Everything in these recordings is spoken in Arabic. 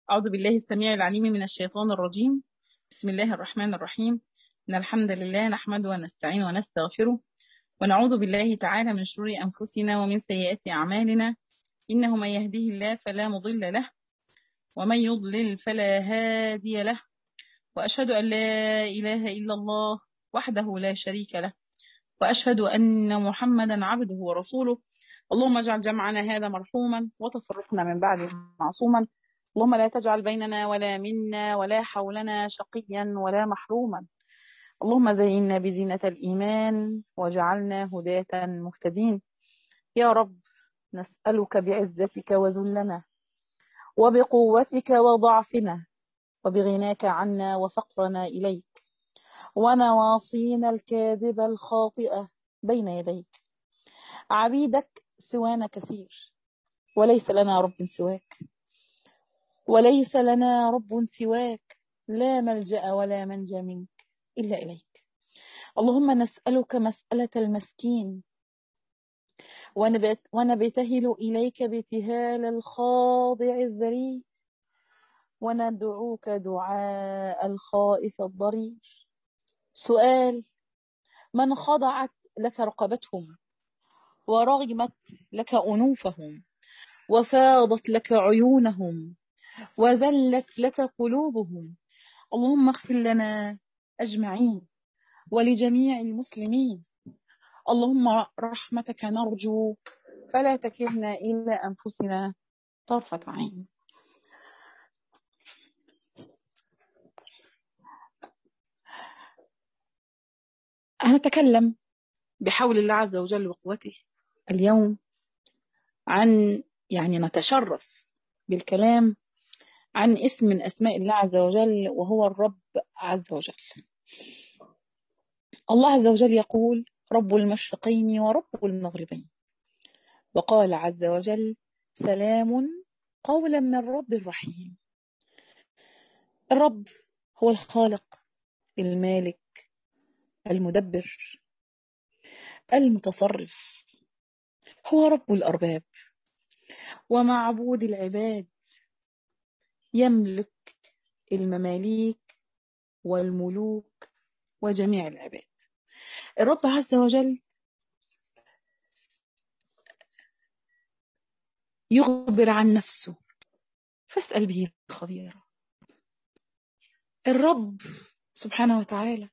أعوذ بالله السميع العليم من الشيطان الرجيم. بسم الله الرحمن الرحيم. إن الحمد لله نحمده ونستعين ونستغفره ونعوذ بالله تعالى من شرور أنفسنا ومن سيئات أعمالنا. إنه من يهديه الله فلا مضل له ومن يضلل فلا هادي له، وأشهد أن لا إله إلا الله وحده لا شريك له، وأشهد أن محمدا عبده ورسوله. اللهم اجعل جمعنا هذا مرحوما وتفرقنا من بعده معصوما. اللهم لا تجعل بيننا ولا منا ولا حولنا شقيا ولا محروما. اللهم زينا بزينة الإيمان واجعلنا هداة مهتدين. يا رب نسألك بعزتك وذلنا وبقوتك وضعفنا وبغناك عنا وفقرنا إليك ونواصينا الكاذبة الخاطئة بين يديك. عبيدك سوانا كثير وليس لنا رب سواك، وليس لنا رب سواك، لا ملجأ ولا منجى منك إلا إليك. اللهم نسألك مسألة المسكين ونبتهل إليك ابتهال الخاضع الذليل، وندعوك دعاء الخائف الضرير. سؤال: من خضعت لك رقبتهم ورغمت لك أنوفهم وفاضت لك عيونهم وذلت لك قلوبهم، اللهم اغفر لنا أجمعين ولجميع المسلمين. اللهم رحمتك نرجو فلا تكلنا إلى أنفسنا طرفة عين. هنتكلم بحول الله عز وجل وقوته اليوم عن نتشرف بالكلام عن اسم من أسماء الله عز وجل، وهو الرب عز وجل. الله عز وجل يقول: رب المشرقين ورب المغربين. وقال عز وجل: سلام قولا من الرب الرحيم. الرب هو الخالق المالك المدبر المتصرف، هو رب الأرباب ومعبود العباد، يملك المماليك والملوك وجميع العباد. الرب عز وجل يخبر عن نفسه فاسأل به خبيرا. الرب سبحانه وتعالى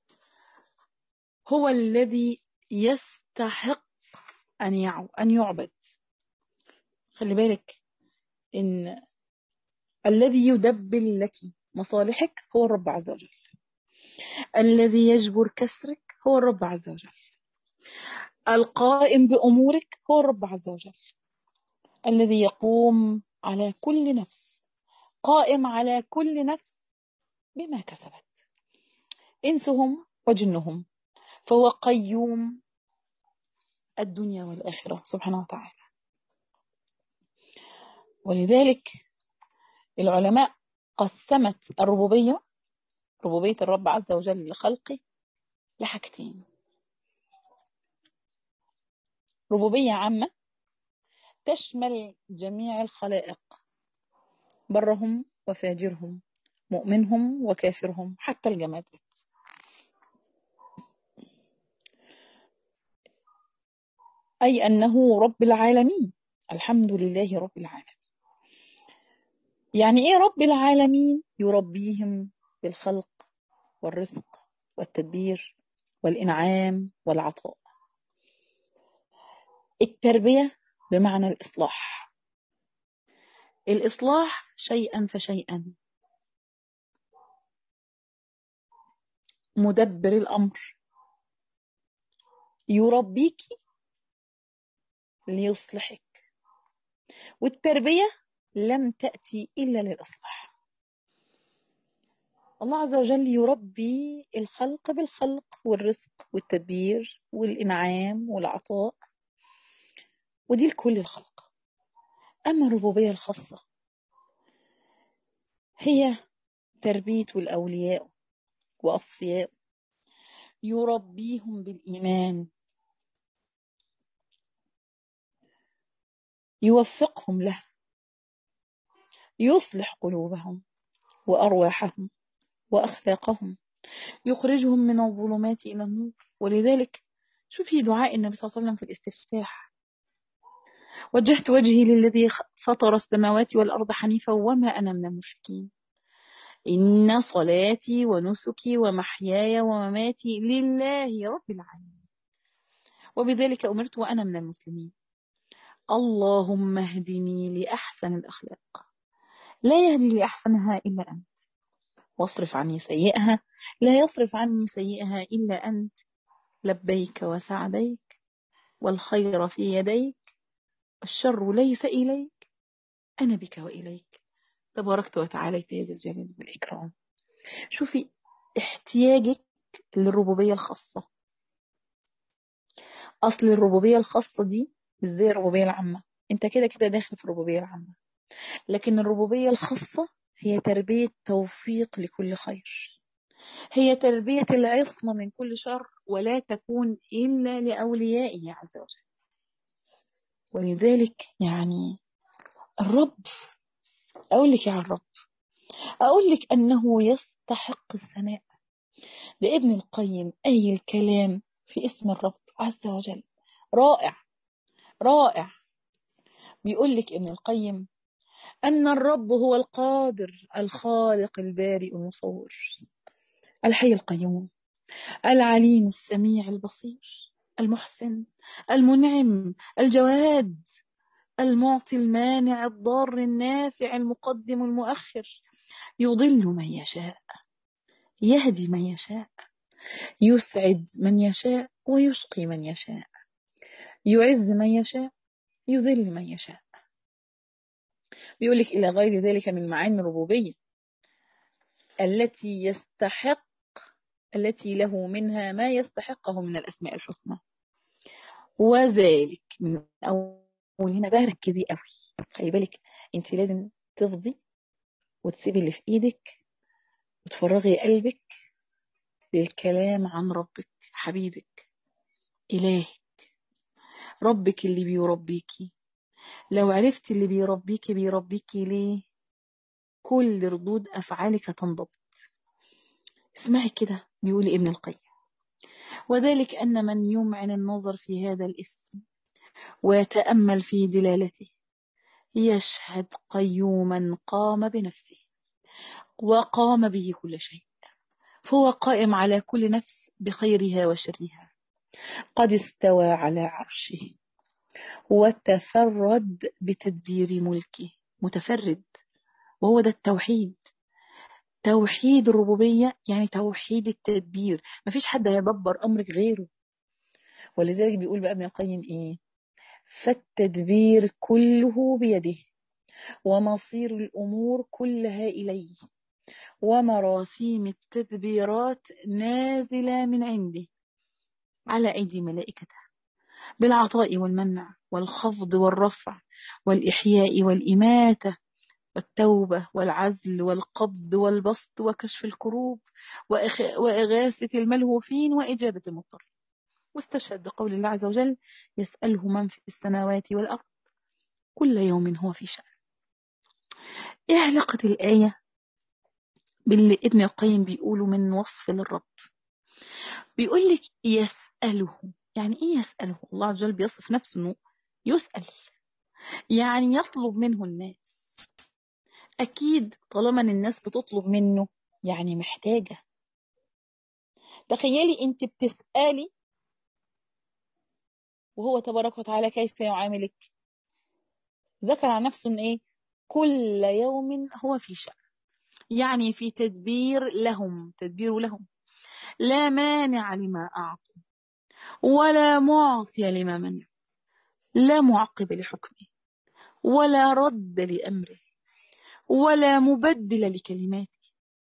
هو الذي يستحق أن يعبد. خلي بالك إن الذي يدبر لك مصالحك هو الرب عز وجل، الذي يجبر كسرك هو الرب عز وجل، القائم بأمورك هو الرب عز وجل، الذي يقوم على كل نفس، قائم على كل نفس بما كسبت، إنسهم وجنهم، فهو قيوم الدنيا والآخرة سبحانه وتعالى. ولذلك العلماء قسمت ربوبية الرب عز وجل لخلقه لحاجتين: ربوبية عامة تشمل جميع الخلائق، برهم وفاجرهم، مؤمنهم وكافرهم، حتى الجماد، أي أنه رب العالمين. الحمد لله رب العالمين. يعني إيه رب العالمين؟ يربيهم بالخلق والرزق والتدبير والإنعام والعطاء. التربية بمعنى الإصلاح، الإصلاح شيئا فشيئا، مدبر الأمر يربيك ليصلحك، والتربية لم تأتي إلا للإصلاح. الله عز وجل يربي الخلق بالخلق والرزق والتدبير والإنعام والعطاء، ودي لكل الخلق. أما الربوبية الخاصة هي تربية الأولياء وأصفياء، يربيهم بالإيمان، يوفقهم له، يصلح قلوبهم وأرواحهم وأخلاقهم، يخرجهم من الظلمات إلى النور. ولذلك شوفي دعاء النبي صلى الله عليه وسلم في الاستفتاح: وجهت وجهي للذي فطر السماوات والأرض حنيفا وما أنا من المشركين، إن صلاتي ونسكي ومحياي ومماتي لله رب العالمين، وبذلك أمرت وأنا من المسلمين. اللهم اهدني لأحسن الأخلاق، لا يهدي لأحسنها إلا أنت، واصرف عني سيئها، لا يصرف عني سيئها إلا أنت. لبيك وسعديك، والخير في يديك، الشر ليس إليك، أنا بك وإليك، تباركت وتعاليت يا ذا الجلال والإكرام. شوفي احتياجك للربوبية الخاصة. أصل الربوبية الخاصة دي مش زي الربوبية العامة، انت كده كده داخل في الربوبية العامة، لكن الربوبية الخاصة هي تربية توفيق لكل خير، هي تربية العصمة من كل شر، ولا تكون إلا لأوليائه عز وجل. ولذلك يعني الرب، أقول لك يا الرب، أقول لك أنه يستحق الثناء. لابن القيم أي الكلام في اسم الرب عز وجل رائع رائع. بيقول لك ابن القيم أن الرب هو القادر الخالق البارئ المصور، الحي القيوم، العليم السميع البصير، المحسن المنعم الجواد، المعطي المانع الضار النافع المقدم المؤخر، يضل من يشاء، يهدي من يشاء، يسعد من يشاء ويشقي من يشاء، يعز من يشاء، يذل من يشاء. بيقولك إلى غير ذلك من معاني الربوبية التي يستحق، التي له منها ما يستحقه من الأسماء الحسنى. وذلك من أول، هنا بقى ركزي قوي، خلي بالك انت لازم تفضي وتسيبي اللي في ايدك وتفرغي قلبك للكلام عن ربك، حبيبك، إلهك، ربك اللي بيربيكي. لو عرفت اللي بيربيكي ليه، كل ردود أفعالك هتنضبط. اسمعي كده، بيقول ابن القيم: وذلك أن من يمعن النظر في هذا الاسم ويتأمل في دلالته يشهد قيوما قام بنفسه وقام به كل شيء، فهو قائم على كل نفس بخيرها وشرها، قد استوى على عرشه وتفرد بتدبير ملكه، متفرد، وهو ده التوحيد. توحيد الربوبية يعني توحيد التدبير، مفيش حد هيدبر أمرك غيره. ولذلك بيقول بقى ابن القيم إيه: فالتدبير كله بيده، ومصير الأمور كلها إليه، ومراسيم التدبيرات نازلة من عنده على أيدي ملائكته، بالعطاء والمنع والخفض والرفع والإحياء والإماتة والتوبة والعزل والقبض والبسط وكشف الكروب وإغاثة الملهوفين وإجابة المضطر. واستشهد بقول الله عز وجل: يسأله من في السماوات والأرض كل يوم هو في شأن. إيه علاقة الآية باللي ابن القيم بيقوله من وصف للرب؟ بيقول لك يسأله، يعني إيه يسأله؟ الله عز وجل بيصف نفسه إنه يسأل، يعني يطلب منه الناس. أكيد طالما إن الناس بتطلب منه يعني محتاجة. تخيلي أنت بتسألي وهو تبارك وتعالى كيف يعاملك. ذكر عن نفسه إن إيه؟ كل يوم هو في شأن، يعني في تدبير لهم، تدبير لهم، لا مانع لما أعطوا ولا معطي لما منع، لا معقب لحكمه ولا رد لأمره ولا مبدل لكلماته.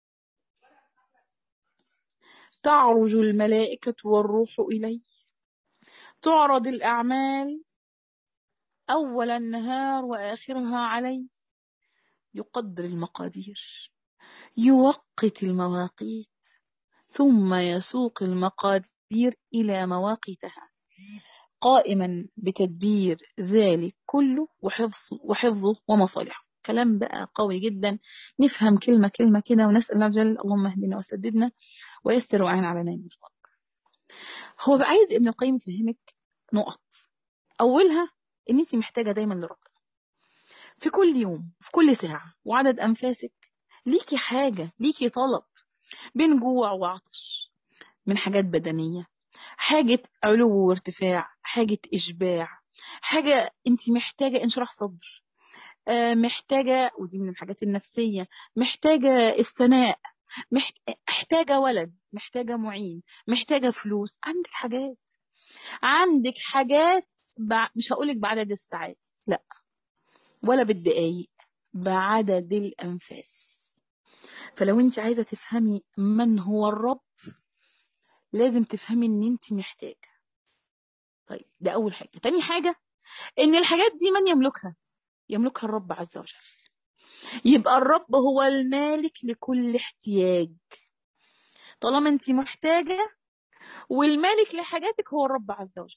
تعرج الملائكة والروح إليه، تعرض الأعمال أول النهار وآخرها عليه، يقدر المقادير، يوقت المواقيت، ثم يسوق المقادير إلى مواقيتها، قائما بتدبير ذلك كله وحفظه ومصالحه. كلام بقى قوي جدا، نفهم كلمة كلمة كده، ونسأل الله عز وجل اللهم اهدنا وسددنا ويسر وأعن على نعم الفضل. هو بقى عايز ابن القيم يفهمك نقط. أولها إن أنت محتاجة دايما لربنا في كل يوم، في كل ساعة، وعدد أنفاسك ليكي حاجة، ليكي طلب، بين جوع وعطش، من حاجات بدنية، حاجة علو وارتفاع، حاجة إشباع، حاجة أنت محتاجة انشراح صدر، محتاجة، ودي من الحاجات النفسية، محتاجة الثناء، محتاجة ولد، محتاجة معين، محتاجة فلوس. عندك حاجات، عندك حاجات مش هقولك بعدد الساعات، لا، ولا بالدقايق، بعدد الأنفاس. فلو انت عايزة تفهمي من هو الرب، لازم تفهمي ان انت محتاجة. طيب ده أول حاجة. تاني حاجة، ان الحاجات دي من يملكها؟ يملكها الرب عز وجل. يبقى الرب هو المالك لكل احتياج. طالما انت محتاجة، والمالك لحاجاتك هو الرب عز وجل.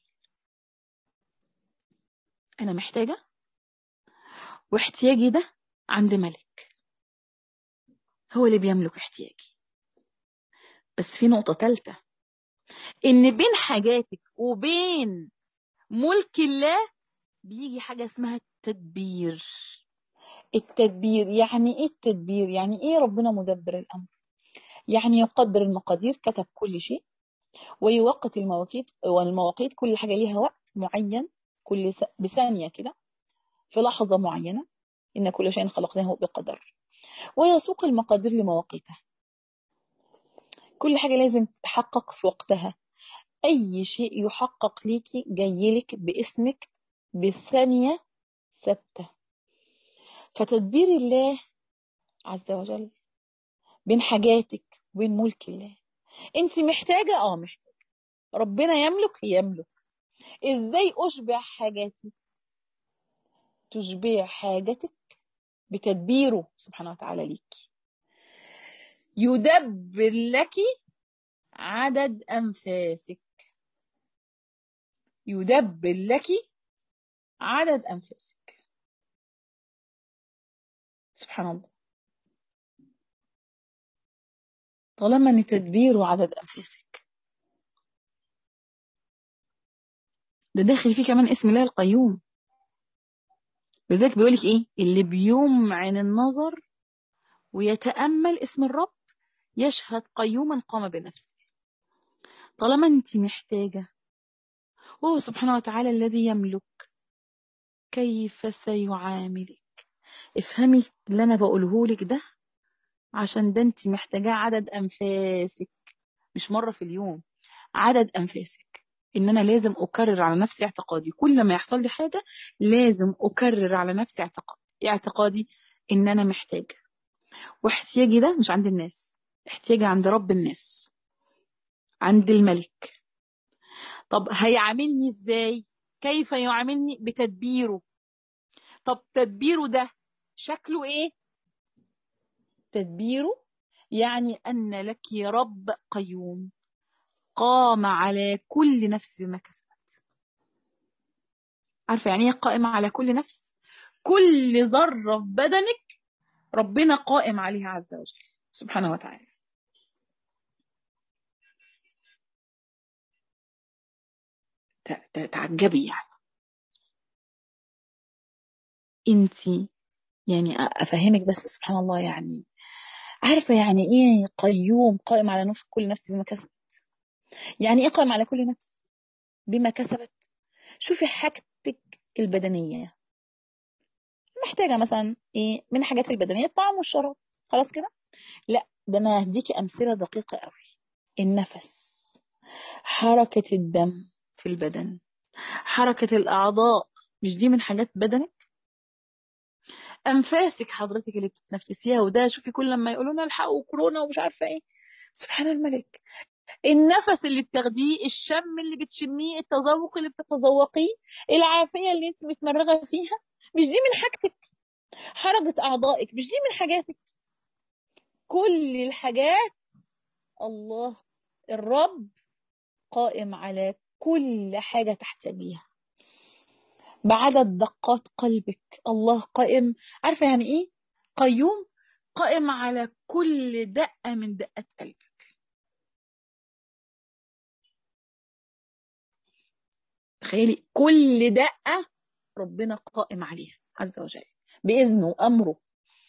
انا محتاجة، واحتياجي ده عند ملك، هو اللي بيملك احتياجي. بس في نقطة ثالثة، ان بين حاجاتك وبين ملك الله بيجي حاجة اسمها التدبير. التدبير يعني ايه؟ التدبير يعني ايه؟ ربنا مدبر الامر، يعني يقدر المقادير، كتب كل شيء، ويوقت المواقيت، والمواقيت كل حاجة ليها وقت معين، بثانية كده، في لحظة معينة، إن كل شيء خلقناه بقدر، ويسوق المقادير لمواقيتها. كل حاجة لازم تتحقق في وقتها. أي شيء يحقق ليكي جايلك باسمك بثانية ثابتة. فتدبير الله عز وجل بين حاجاتك وبين ملك الله. انت محتاجة، محتاجة، ربنا يملك، يملك. ازاي اشبع حاجاتي؟ تشبع حاجتك بتدبيره سبحانه وتعالى ليك. يدبر لك عدد أنفاسك، يدبر لك عدد أنفاسك. سبحان الله. طالما ان تدبيره عدد أنفاسك، ده داخل فيه كمان اسم الله القيوم. لذلك بيقولك ايه؟ اللي بيمعن النظر ويتأمل اسم الرب يشهد قيوما قام بنفسه. طالما انت محتاجة، وهو سبحانه وتعالى الذي يملك، كيف سيعاملك؟ افهمي اللي انا بقوله لك ده، عشان ده انت محتاجاه عدد انفاسك، مش مرة في اليوم، عدد انفاسك. ان انا لازم اكرر على نفسي اعتقادي، كل ما يحصل لي حاجة لازم اكرر على نفسي اعتقادي ان انا محتاجة. واحتياجي ده مش عند الناس، احتياجي عند رب الناس، عند الملك. طب هيعاملني ازاي؟ كيف يعاملني؟ بتدبيره. طب تدبيره ده شكله ايه؟ تدبيره يعني ان لك يا رب قيوم قام على كل نفس بما كسبت. عارفه يعني ايه قائم على كل نفس؟ كل ذره في بدنك ربنا قائم عليها عز وجل سبحانه وتعالى. تعجبي يعني. انتي يعني افهمك بس، سبحان الله يعني. عارفه يعني ايه قيوم قائم على نفس كل نفس بما كسبت؟ يعني ايه قائم على كل نفس بما كسبت؟ شوفي حاجتك البدنيه، محتاجه مثلا ايه من حاجات البدنيه؟ الطعام والشراب، خلاص كده. لا، ده انا هديكي امثله دقيقه قوي. النفس، حركه الدم في البدن، حركه الاعضاء، مش دي من حاجات بدنك؟ انفاسك حضرتك اللي بتتنفسيها، وده شوفي كل لما يقولوا لنا الحقوا كورونا ومش عارفه ايه، سبحان الملك. النفس اللي بتاخديه، الشم اللي بتشميه، التذوق اللي بتتذوقيه، العافيه اللي انت متمرغه فيها، مش دي من حاجتك؟ حركه اعضائك مش دي من حاجاتك؟ كل الحاجات الله الرب قائم على كل حاجة تحتاجيها. بعدد دقات قلبك. الله قائم، عارفة يعني ايه قيوم؟ قائم على كل دقة من دقات قلبك. تخيلي كل دقة ربنا قائم عليها عز وجل بإذنه وأمره.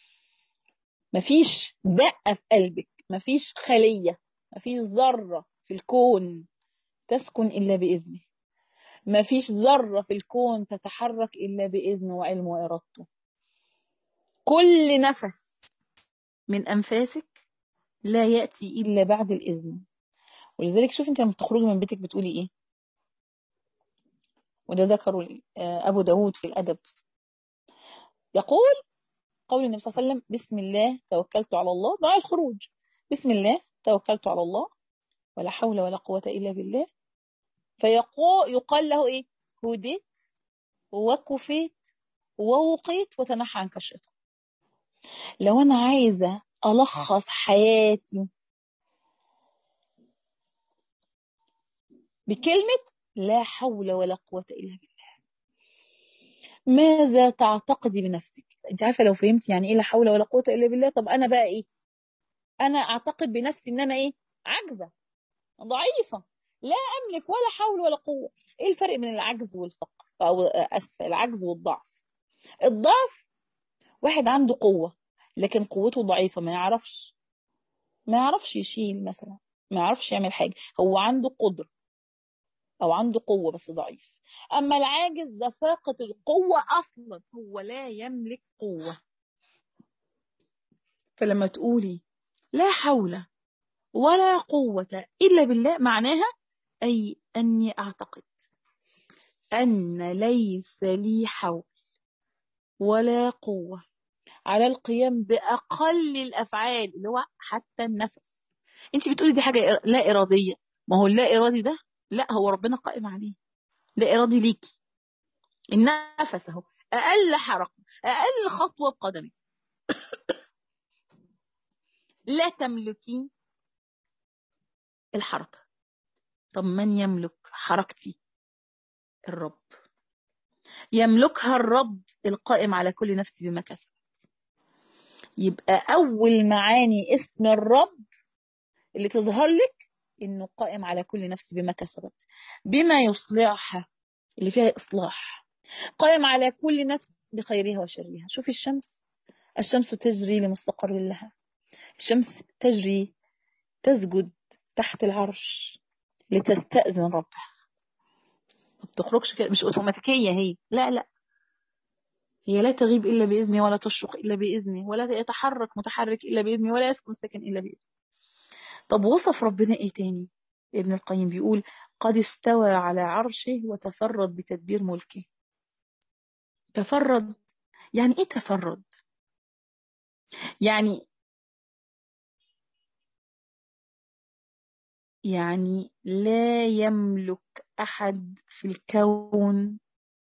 مفيش دقة في قلبك، مفيش خلية، مفيش ذرة في الكون تسكن إلا بإذنه. مفيش ذرة في الكون تتحرك إلا بإذنه وعلمه وإرادته. كل نفس من أنفاسك لا يأتي إلا بعد الإذن. ولذلك شوف انت لما بتخرجي من بيتك بتقولي ايه، وده ذكره أبو داود في الأدب. يقول قول النبي صلى الله عليه وسلم: بسم الله توكلت على الله، دعاء الخروج. بسم الله توكلت على الله ولا حول ولا قوة إلا بالله. يقال له ايه؟ هديت وكفيت ووقيت وتنحى عنك الشيطان. لو أنا عايزة ألخص حياتي بكلمة لا حول ولا قوة إلا بالله، ماذا تعتقدي بنفسك؟ انت عارفة لو فهمت يعني ايه لا حول ولا قوة إلا بالله، طب أنا بقى ايه؟ أنا أعتقد بنفسي إن أنا ايه؟ عاجزة، ضعيفة، لا أملك ولا حول ولا قوة. ايه الفرق بين العجز والفقر، أو أسف، العجز والضعف؟ الضعف واحد عنده قوة لكن قوته ضعيفة، ما يعرفش يشيل مثلا، ما يعرفش يعمل حاجة. هو عنده قدرة او عنده قوة بس ضعيف. اما العاجز ده فاقد القوة اصلا، هو لا يملك قوة. فلما تقولي لا حول ولا قوة الا بالله، معناها اي اني اعتقد ان ليس لي حول ولا قوة على القيام باقل الافعال، اللي هو حتى النفس. انت بتقولي دي حاجة لا ارادية، ما هو اللا ارادي ده لا، هو ربنا قائم عليه. لا ارادي ليكي النفس اهو، اقل حركه، اقل خطوه بقدمك لا تملكي الحركه. طب من يملك حركتي؟ الرب. يملكها الرب القائم على كل نفس بما كسب. يبقى اول معاني اسم الرب اللي تظهر لك انه قائم على كل نفس بما كسبت، بما يصلحها، اللي فيها اصلاح. قائم على كل نفس بخيرها وشرها. شوفي الشمس تجري لمستقر لها. الشمس تجري، تسجد تحت العرش لتستأذن ربها. ما بتخرجش كده، مش اوتوماتيكية هي، لا لا، هي لا تغيب إلا بإذنه، ولا تشرق إلا بإذنه، ولا يتحرك متحرك إلا بإذنه، ولا يسكن ساكن إلا بإذنه. طب وصف ربنا إيه تاني؟ ابن القيم بيقول: قد استوى على عرشه وتفرد بتدبير ملكه. تفرد يعني إيه؟ تفرد يعني لا يملك أحد في الكون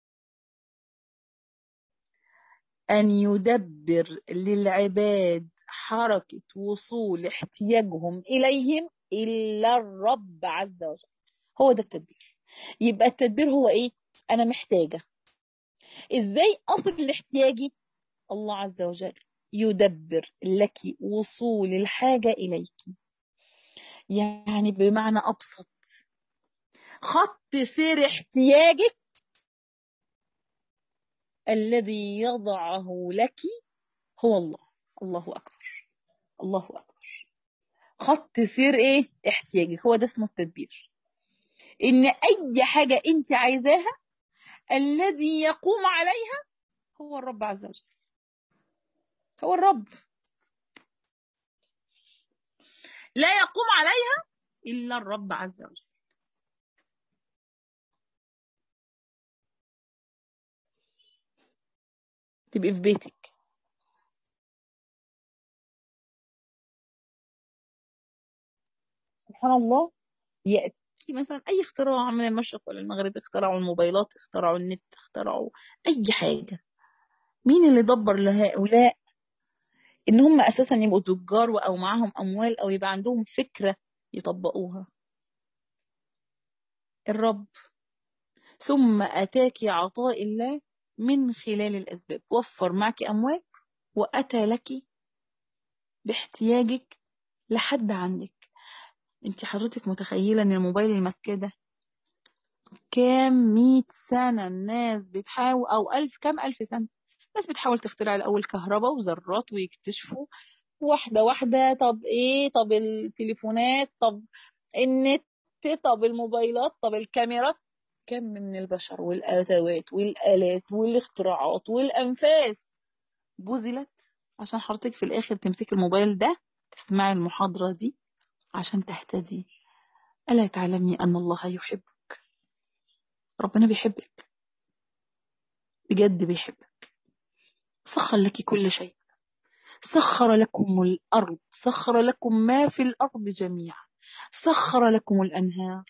أن يدبر للعباد حركة وصول احتياجهم إليهم إلا الرب عز وجل. هو ده التدبير. يبقى التدبير هو إيه؟ أنا محتاجة، إزاي أصل لاحتياجي؟ الله عز وجل يدبر لك وصول الحاجة إليك. يعني بمعنى أبسط، خط سير احتياجك الذي يضعه لك هو الله. الله أكبر، الله أكبر. خط سير ايه؟ احتياجك. هو ده اسمه التدبير. ان اي حاجة انت عايزاها الذي يقوم عليها هو الرب عز وجل. هو الرب، لا يقوم عليها الا الرب عز وجل. تبقي في بيتك، سبحان الله، يأتي مثلا اي اختراع من المشرق ولا المغرب، اخترعوا الموبايلات، اخترعوا النت، اخترعوا اي حاجة. مين اللي دبر لهؤلاء ان هم اساسا يبقوا تجار او معاهم اموال او يبقى عندهم فكرة يطبقوها؟ الرب. ثم أتاك عطاء الله من خلال الأسباب، وفر معك أموال وأتى لك باحتياجك لحد عندك. انت حضرتك متخيلة ان الموبايل المسكة ده كام 100 سنة الناس بتحاول، او كام ألف سنة الناس بتحاول تخترع الأول كهرباء وذرات ويكتشفوا واحدة واحدة. طب ايه؟ طب التليفونات، طب النت، طب الموبايلات، طب الكاميرات. كم من البشر والأدوات والآلات والاختراعات والأنفاس بذلت عشان حضرتك في الآخر تمسك الموبايل ده تسمعي المحاضرة دي عشان تهتدي. ألا تعلمي أن الله يحب؟ ربنا بيحبك بجد، بيحبك. سخر لك كل شيء، سخر لكم الأرض، سخر لكم ما في الأرض جميعا، سخر لكم الأنهار،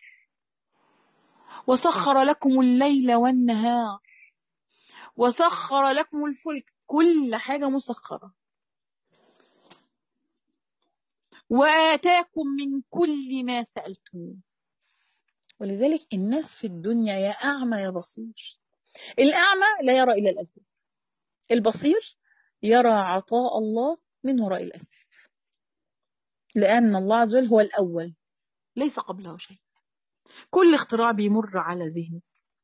وسخر لكم الليل والنهار، وسخر لكم الفلك، كل حاجة مسخرة. وآتاكم من كل ما سألتموه. ولذلك الناس في الدنيا يا أعمى يا بصير. الأعمى لا يرى إلا الأسباب، البصير يرى عطاء الله من وراء الأسباب، لأن الله عز وجل هو الأول ليس قبله شيء. كل اختراع بيمر على ذهنك،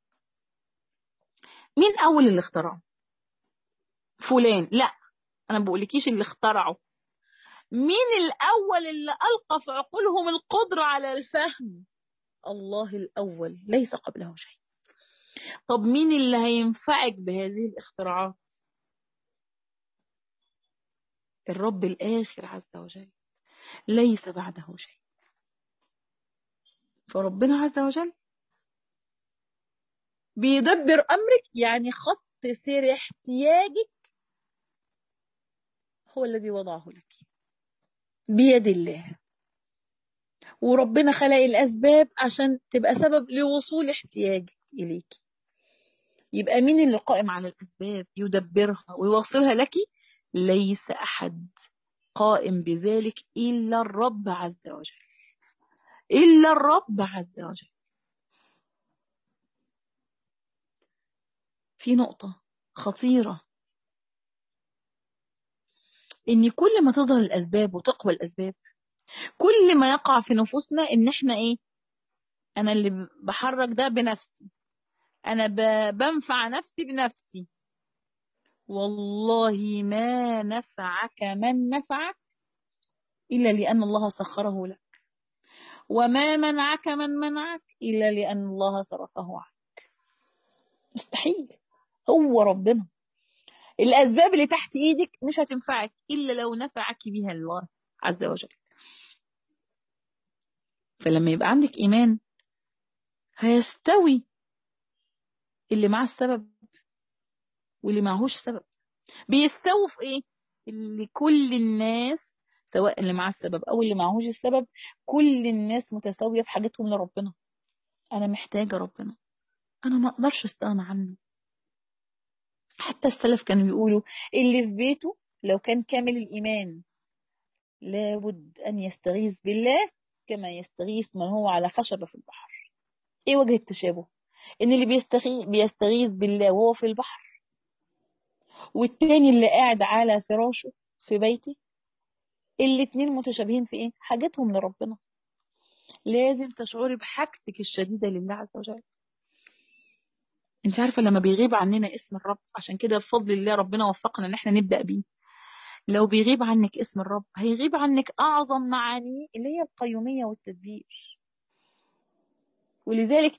مين أول اللي اخترعه؟ فلان؟ لا، أنا ما بقولكيش اللي اخترعه. مين الأول اللي ألقى في عقولهم القدرة على الفهم؟ الله الأول ليس قبله شيء. طب مين اللي هينفعك بهذه الاختراعات؟ الرب الآخر عز وجل ليس بعده شيء. فربنا عز وجل بيدبر أمرك، يعني خط سير احتياجك هو الذي وضعه لك بيد الله. وربنا خلق الأسباب عشان تبقى سبب لوصول احتياجك إليك. يبقى مين اللي قائم على الأسباب يدبرها ويوصلها لك؟ ليس أحد قائم بذلك إلا الرب عز وجل، إلا الرب عز وجل. في نقطة خطيرة، إن كل ما تظهر الأسباب وتقوى الأسباب كل ما يقع في نفوسنا إن إحنا إيه؟ أنا اللي بحرك ده بنفسي، أنا بنفع نفسي بنفسي. والله ما نفعك من نفعك إلا لأن الله سخره لك، وما منعك من منعك إلا لأن الله صرفه عنك. مستحيل. هو ربنا الأسباب اللي تحت إيدك مش هتنفعك إلا لو نفعك بها الله عز وجل. فلما يبقى عندك إيمان هيستوي اللي معاه السبب واللي معهوش سبب. بيستووا في إيه؟ اللي كل الناس، سواء اللي معاه السبب أو اللي معهوش السبب، كل الناس متساوية في حاجتهم لربنا. أنا محتاجة ربنا، أنا ما أقدرش أستغنى عنه. حتى السلف كانوا بيقولوا اللي في بيته لو كان كامل الإيمان لابد أن يستغيث بالله كما يستغيث من هو على خشبة في البحر. إيه وجه التشابه؟ إن اللي بيستغيث بالله وهو في البحر، والتاني اللي قاعد على فراشه في بيته، الاتنين متشابهين في إيه؟ حاجتهم لربنا. لازم تشعري بحاجتك الشديدة لله عز وجل. انت عارفة لما بيغيب عننا اسم الرب، عشان كده بفضل الله ربنا وفقنا ان احنا نبدأ بيه. لو بيغيب عنك اسم الرب هيغيب عنك اعظم معانيه اللي هي القيومية والتدبير. ولذلك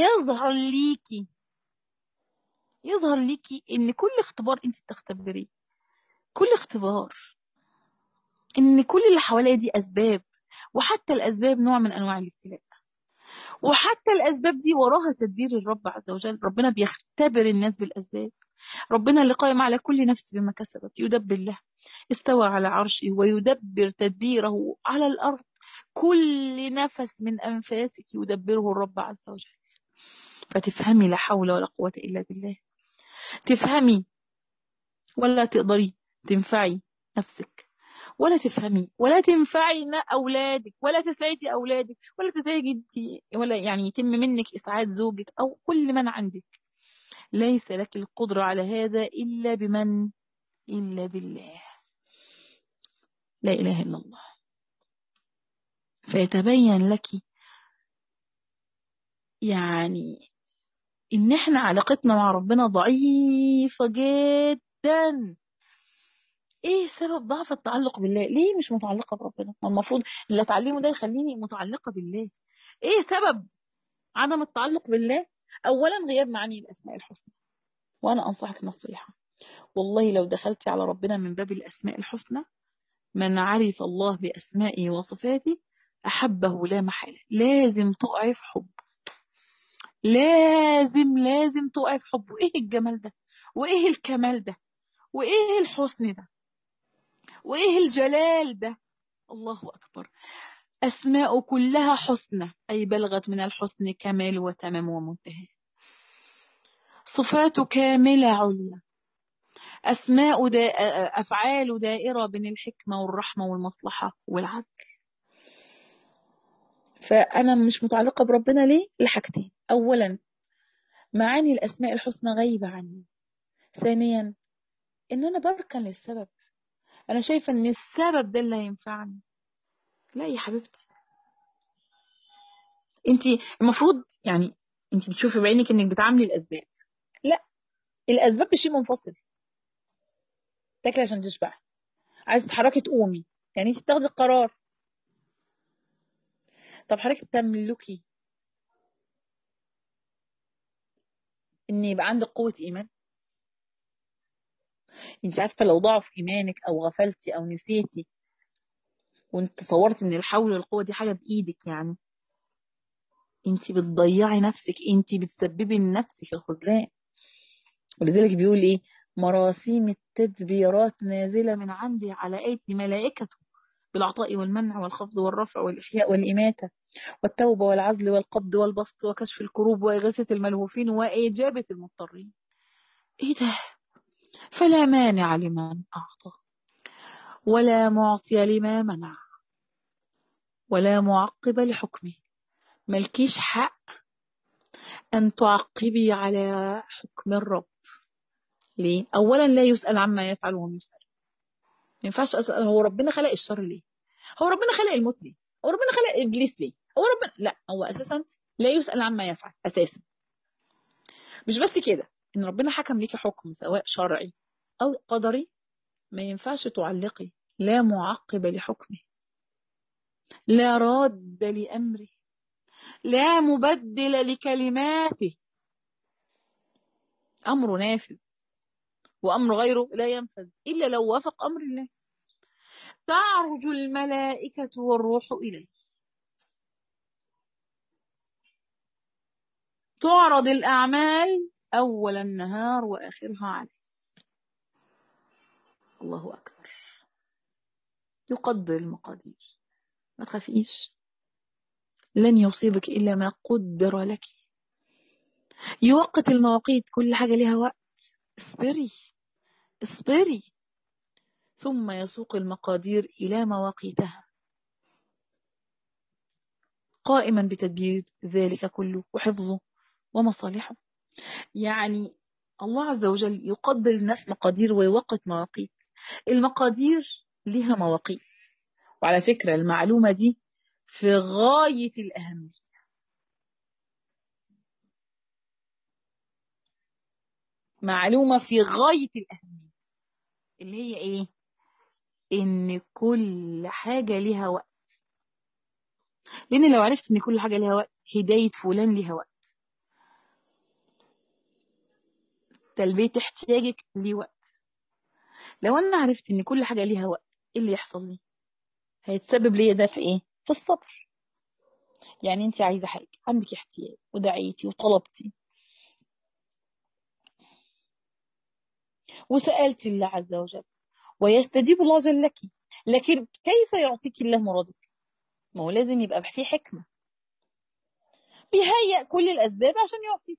يظهر ليكي ان كل اختبار انت بتختبريه، كل اختبار، ان كل اللي حواليا دي اسباب، وحتى الاسباب نوع من انواع الابتلاء، وحتى الاسباب دي وراها تدبير الرب عز وجل. ربنا بيختبر الناس بالاسباب. ربنا اللي قائم على كل نفس بما كسبت يدبر له، استوى على عرشه ويدبر تدبيره على الأرض. كل نفس من أنفاسك يدبره الرب عز وجل. فتفهمي لا حول ولا قوة إلا بالله، تفهمي ولا تقدري تنفعي نفسك ولا تفهمي ولا تنفعي أولادك ولا تسعدي أولادك ولا تسعدي انت، ولا يعني يتم منك إسعاد زوجك أو كل من عندك. ليس لك القدرة على هذا إلا بمن؟ إلا بالله. لا إله إلا الله. فيتبين لك يعني إن إحنا علاقتنا مع ربنا ضعيفة جدا. إيه سبب ضعف التعلق بالله؟ ليه مش متعلقة بربنا؟ ما المفروض اللي أتعلمه ده يخليني متعلقة بالله. إيه سبب عدم التعلق بالله؟ أولا غياب معاني الأسماء الحسنى. وأنا أنصحك نصيحة، والله لو دخلتي على ربنا من باب الأسماء الحسنى، من عرف الله بأسمائه وصفاته أحبه لا محالة. لازم تقعي في حب، لازم تقعي في حبه. إيه الجمال ده، وإيه الكمال ده، وإيه الحسن ده، وإيه الجلال ده. الله أكبر. أسماء كلها حسنى، أي بلغت من الحسن كمال وتمام ومنتهى. صفات كاملة عليا. أفعال دائرة بين الحكمة والرحمة والمصلحة والعدل. فأنا مش متعلقة بربنا ليه؟ لحاجتين: أولا معاني الأسماء الحسنى غايبة عني. ثانيا إن أنا بركن للسبب. أنا شايفة إن السبب ده اللي هينفعني. لا يا حبيبتي، أنت المفروض يعني أنت بتشوفي بعينك إنك بتعاملي الأسباب. لا، الأسباب شيء منفصل. تاكلي عشان تشبعي، عايزة تتحركي تقومي، يعني أنت بتاخدي القرار. طب حضرتك تملكي إن يبقى عندك قوة إيمان؟ أنت عارفة لو ضعف إيمانك أو غفلتي أو نسيتي وانت تصورت ان الحول والقوة دي حاجة بإيدك، يعني انت بتضيعي نفسك، انت بتسببي لنفسك الخذلان. ولذلك بيقول ايه: مراسيم التدبيرات نازلة من عندي على أيدي ملائكته بالعطاء والمنع والخفض والرفع والإحياء والإماتة والتوبة والعزل والقبض والبسط وكشف الكروب وإغاثة الملهوفين وإجابة المضطرين. ايه ده؟ فلا مانع لمن أعطى ولا معطي لما منع ولا معقب لحكمه. ملكيش حق أن تعقبي على حكم الرب. ليه؟ أولا لا يسأل عما يفعل وهم يسأل. ما ينفعش أسأل هو ربنا خلق الشر ليه؟ هو ربنا خلق الموت ليه؟ هو ربنا خلق إبليس ليه؟ هو ربنا لا، هو أساسا لا يسأل عما يفعل أساسا. مش بس كده، إن ربنا حكم ليكي حكم سواء شرعي أو قدري، ما ينفعش تعلقي. لا معقب لحكمه، لا راد لأمره، لا مبدل لكلماته. أمر نافذ وأمر غيره لا ينفذ إلا لو وافق أمر الله. تعرج الملائكة والروح إليه، تعرض الأعمال أول النهار وآخرها عليه. الله أكبر. يقدر المقادير، ما تخافيش، لن يصيبك إلا ما قدر لك. يوقت المواقيت، كل حاجة لها وقت. اصبري اصبري. ثم يسوق المقادير إلى مواقيتها، قائما بتدبير ذلك كله وحفظه ومصالحه. يعني الله عز وجل يقدر الناس مقادير ويوقت مواقيت. المقادير لها مواقيت. وعلى فكرة المعلومة دي في غاية الأهمية. معلومة في غاية الأهمية، اللي هي إيه؟ إن كل حاجة لها وقت. لأن لو عرفت إن كل حاجة لها وقت، هداية فلان لها وقت، تلبية احتياجك ليه وقت. لو أنا عرفت إن كل حاجة ليها وقت، إيه اللي يحصل لي؟ هيتسبب لي ده في إيه؟ في الصبر. يعني أنت عايزة حاجة، عندك احتياج ودعيتي وطلبتي وسألت الله عز وجل ويستجيب الله جل لك، لكن كيف يعطيك الله مرادك؟ ما هو لازم يبقى في حكمة، بيهيئ كل الأسباب عشان يعطيك.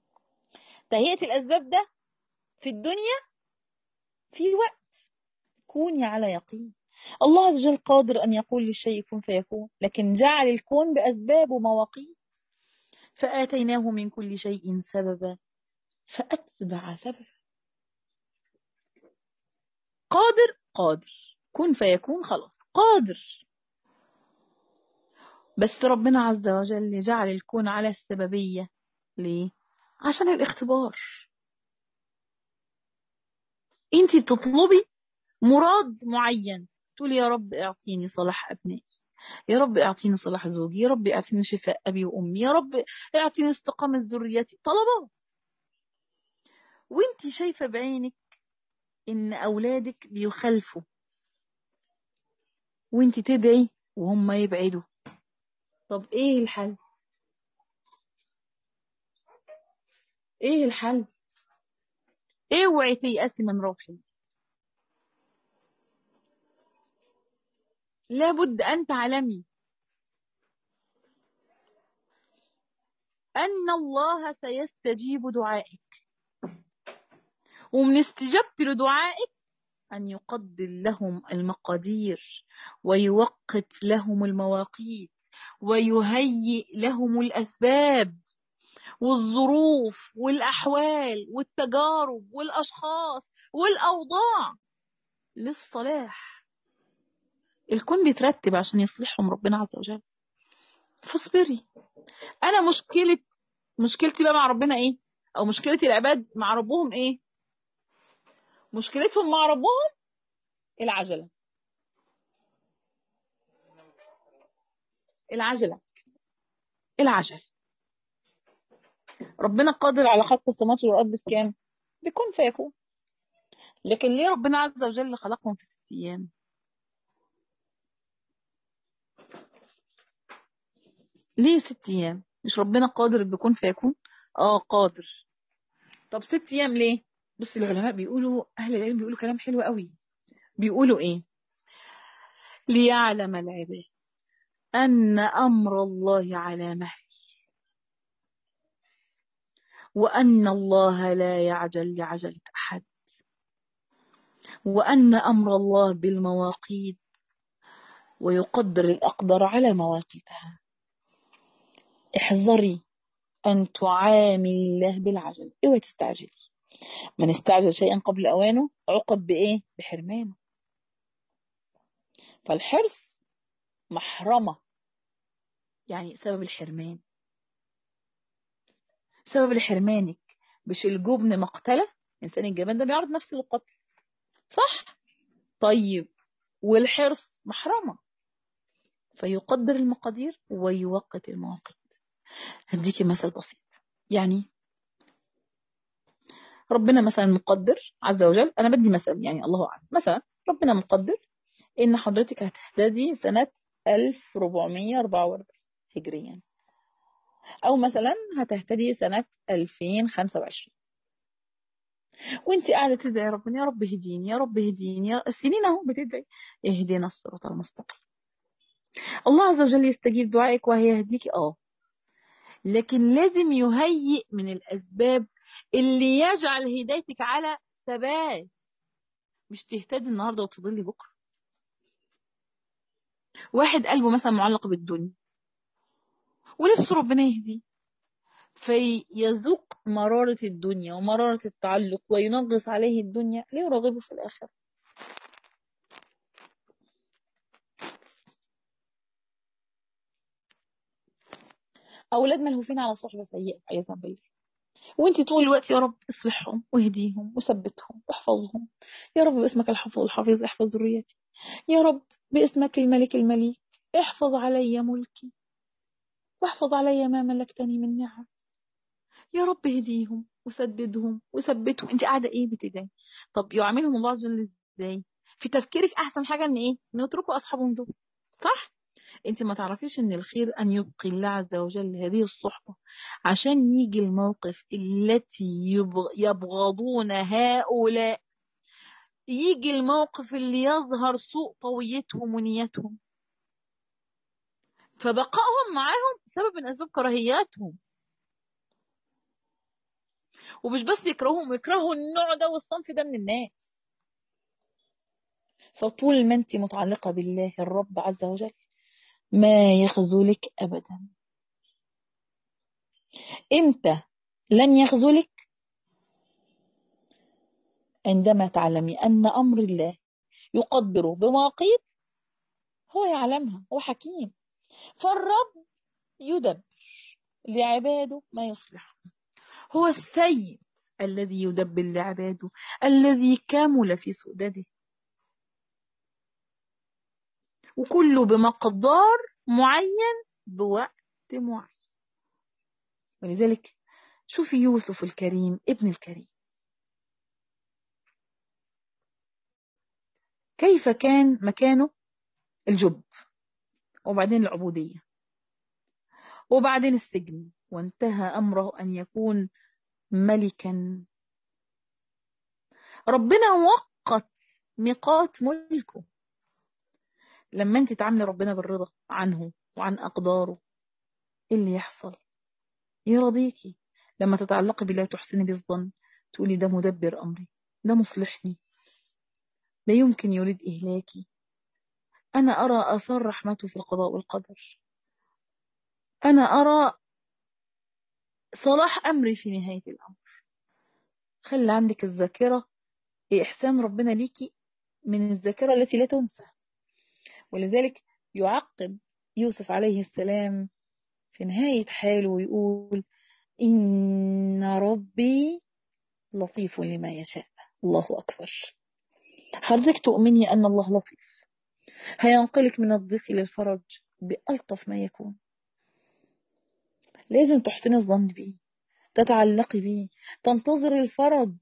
تهيئة الأسباب ده في الدنيا في وقت. كوني على يقين. الله عز وجل قادر أن يقول للشيء كن فيكون، لكن جعل الكون بأسباب ومواقيت. فآتيناه من كل شيء سببا فأتبع سببا. قادر، قادر، كن فيكون، خلاص قادر. بس ربنا عز وجل جعل الكون على السببية. ليه؟ عشان الاختبار. انتي تطلبي مراد معين، تقولي يا رب اعطيني صلاح ابنائي، يا رب اعطيني صلاح زوجي، يا رب اعطيني شفاء ابي وامي، يا رب اعطيني استقامة ذريتي، طلبات. وانتي شايفة بعينك ان اولادك بيخلفوا، وانتي تدعي وهم يبعدوا. طب ايه الحل؟ ايه الحل؟ اوعي تيأسي من روحي. لابد ان تعلمي ان الله سيستجيب دعائك، ومن استجابة لدعائك أن يقدر لهم المقادير، ويوقت لهم المواقيت، ويهيئ لهم الأسباب والظروف والأحوال والتجارب والأشخاص والأوضاع للصلاح. الكون بيترتب عشان يصلحهم ربنا عز وجل. فاصبري. أنا مشكلتي بقى مع ربنا إيه؟ أو مشكلتي العباد مع ربهم إيه؟ مشكلتهم مع ربهم العجلة. العجلة، العجل. ربنا قادر على خلق السماوات والأرض في كام؟ بكون فيكون. لكن ليه ربنا عز وجل خلقهم في 6 أيام؟ ليه 6 أيام؟ مش ربنا قادر بكون فيكون؟ اه قادر. طب 6 أيام ليه؟ بص العلماء بيقولوا، أهل العلم بيقولوا كلام حلو قوي. بيقولوا إيه؟ ليعلم العباد أن أمر الله على مهل، وأن الله لا يعجل لعجلة أحد، وأن أمر الله بالمواقيت، ويقدر الأقدار على مواقيتها. احذري أن تعامل الله بالعجل، اوعي تستعجلي. من استعجل شيئا قبل أوانه عوقب بإيه؟ بحرمانه. فالحرص محرمة، يعني سبب الحرمان. سبب لحرمانك. مش الجبن مقتلة؟ إنسان الجبان ده بيعرض نفسه للقتل، صح؟ طيب، والحرص محرمة، فيقدر المقادير ويوقت المواقف. هديكي مثل بسيط. يعني ربنا مثلا مقدر عز وجل، أنا بدي مثل يعني الله أعلم، مثلا ربنا مقدر إن حضرتك هتهتدي سنة 1444 هجريا، أو مثلا هتهتدي سنة 2025، وانت قاعدة تدعي ربنا يا رب اهديني يا رب اهديني، يا السنين اهو بتدعي اهدينا الصراط المستقيم. الله عز وجل يستجيب دعائك وهيهديك، لكن لازم يهيئ من الأسباب اللي يجعل هدايتك على ثبات. مش تهتدي النهارده وتضلي بكره. واحد قلبه مثلا معلق بالدنيا ونفسه ربنا يهديه، فيذوق مرارة الدنيا ومرارة التعلق وينغص عليه الدنيا ليرغبه في الآخرة. أولاد ملهوفين على صحبة سيئة عياذا بالله، وانت طول الوقت يا رب اصلحهم واهديهم وثبتهم واحفظهم. يا رب باسمك الحفظ والحفيظ احفظ ذريتي. يا رب باسمك الملك المليك احفظ علي ملكي، واحفظ علي ما ملكتني من نعم. يا رب اهديهم وسددهم وثبتهم. انت قاعده ايه بتدعي؟ طب يعاملهم الله عز وجل ازاي؟ في تفكيرك احسن حاجه ان ايه؟ ان يتركوا اصحابهم دول، صح؟ انت ما تعرفيش ان الخير ان يبقي الله عز وجل هذه الصحبه عشان يجي الموقف التي يبغضون هؤلاء، يجي الموقف اللي يظهر سوء طويتهم ونيتهم، فبقائهم معاهم سبب من اسباب كراهياتهم. ومش بس يكرههم، يكرهوا النوع ده والصنف ده من الناس. فطول ما انت متعلقة بالله الرب عز وجل ما يخذلك أبدا. امتى لن يخذلك؟ عندما تعلمي أن أمر الله يقدر بمواقيت هو يعلمها، هو حكيم. فالرب يدبر لعباده ما يصلح. هو السيد الذي يدبر لعباده، الذي كامل في سؤدده، وكله بمقدار معين بوقت معين. ولذلك شوفي يوسف الكريم ابن الكريم كيف كان مكانه الجب، وبعدين العبودية، وبعدين السجن، وانتهى أمره أن يكون ملكا. ربنا وقت ميقات ملكه. لما انت تعاملي ربنا بالرضا عنه وعن أقداره، ايه اللي يحصل؟ يرضيكي. لما تتعلقي بالله تحسني بالظن، تقولي ده مدبر أمري، ده مصلحني، لا يمكن يريد إهلاكي. أنا أرى آثار رحمته في القضاء والقدر. أنا أرى صلاح أمري في نهاية الأمر. خلي عندك الذاكرة، إحسان ربنا ليكي من الذاكرة التي لا تنسى. ولذلك يعقب يوسف عليه السلام في نهاية حاله ويقول: إن ربي لطيف لما يشاء. الله أكبر. حضرتك تؤمني أن الله لطيف، هينقلك من الضيق للفرج بألطف ما يكون. لازم تحسني الظن بيه، تتعلقي بيه، تنتظر الفرج.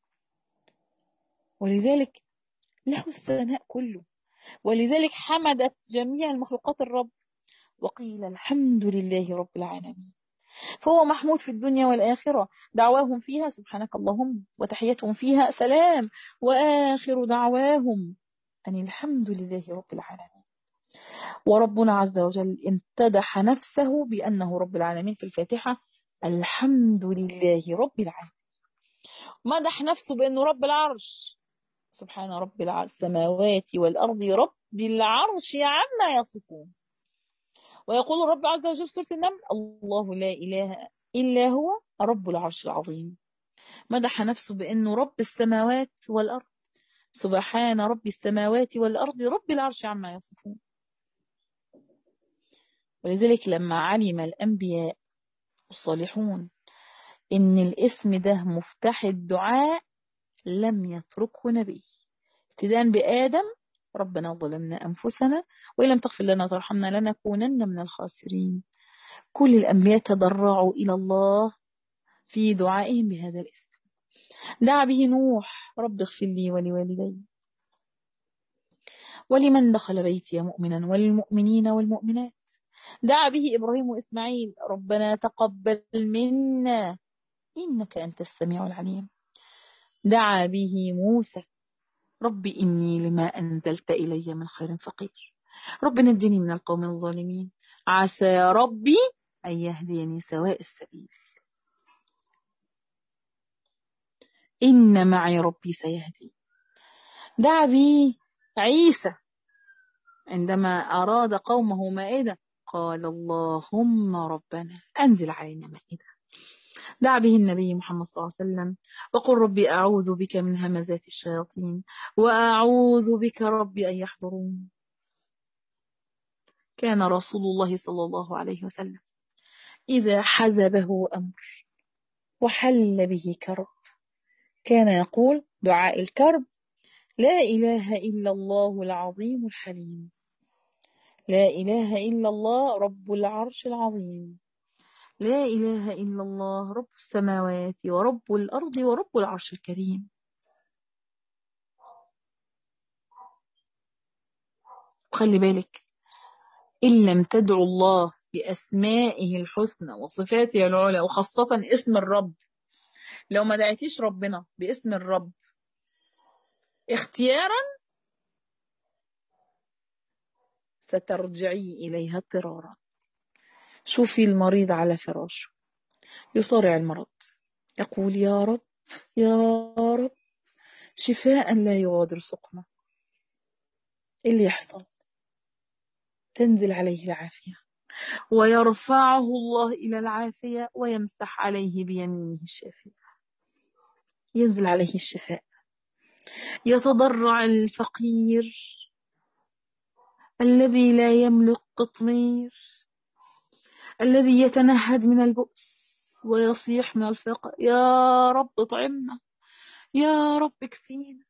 ولذلك له الثناء كله. ولذلك حمدت جميع المخلوقات الرب وقيل الحمد لله رب العالمين. فهو محمود في الدنيا والآخرة. دعواهم فيها سبحانك اللهم، وتحيتهم فيها سلام، وآخر دعواهم أن الحمد لله رب العالمين. وربنا عز وجل امتدح نفسه بأنه رب العالمين في الفاتحة: الحمد لله رب العالمين. مدح نفسه بأنه رب العرش: سبحان رب السماوات والأرض رب العرش عما يصفون. ويقول الرب عز وجل في سورة النمل: الله لا إله إلا هو رب العرش العظيم. مدح نفسه بأنه رب السماوات والأرض: سبحان رب السماوات والأرض رب العرش عما يصفون. ولذلك لما علم الأنبياء الصالحون إن الاسم ده مفتاح الدعاء لم يتركه نبي، ابتداء بآدم: ربنا ظلمنا أنفسنا وإن لم تغفر لنا وترحمنا لنكونن من الخاسرين. كل الأنبياء تضرعوا إلى الله في دعائهم بهذا الاسم. دعا به نوح: رب اغفر لي ولوالدي ولمن دخل بيتي مؤمنا وللمؤمنين والمؤمنات. دعا به إبراهيم وإسماعيل: ربنا تقبل منا إنك أنت السميع العليم. دعا به موسى: رب إني لما أنزلت إلي من خير فقير، رب نجني من القوم الظالمين، عسى ربي أن يهديني سواء السبيل، إن معي ربي سيهدي. دعا به عيسى عندما أراد قومه مائدة: قال اللهم ربنا أنزل علينا مائدة. دعا به النبي محمد صلى الله عليه وسلم: وقل ربي أعوذ بك من همزات الشياطين وأعوذ بك ربي أن يحضرون. كان رسول الله صلى الله عليه وسلم إذا حزبه أمر وحل به كرب كان يقول دعاء الكرب: لا إله إلا الله العظيم الحليم، لا إله إلا الله رب العرش العظيم، لا إله إلا الله رب السماوات ورب الأرض ورب العرش الكريم. وخلي بالك، إن لم تدعو الله بأسمائه الحسنى وصفاته العلى، وخاصة اسم الرب، لو ما دعيتيش ربنا باسم الرب اختيارا سترجعي إليها اضطرارا. شوفي المريض على فراشه يصارع المرض، يقول: يا رب، يا رب، شفاء لا يغادر سقما. إيه اللي يحصل؟ تنزل عليه العافية، ويرفعه الله إلى العافية ويمسح عليه بيمينه الشافية. ينزل عليه الشفاء. يتضرع الفقير الذي لا يملك قطمير، الذي يتنهد من البؤس ويصيح من الفقر: يا رب اطعمنا، يا رب اكفينا.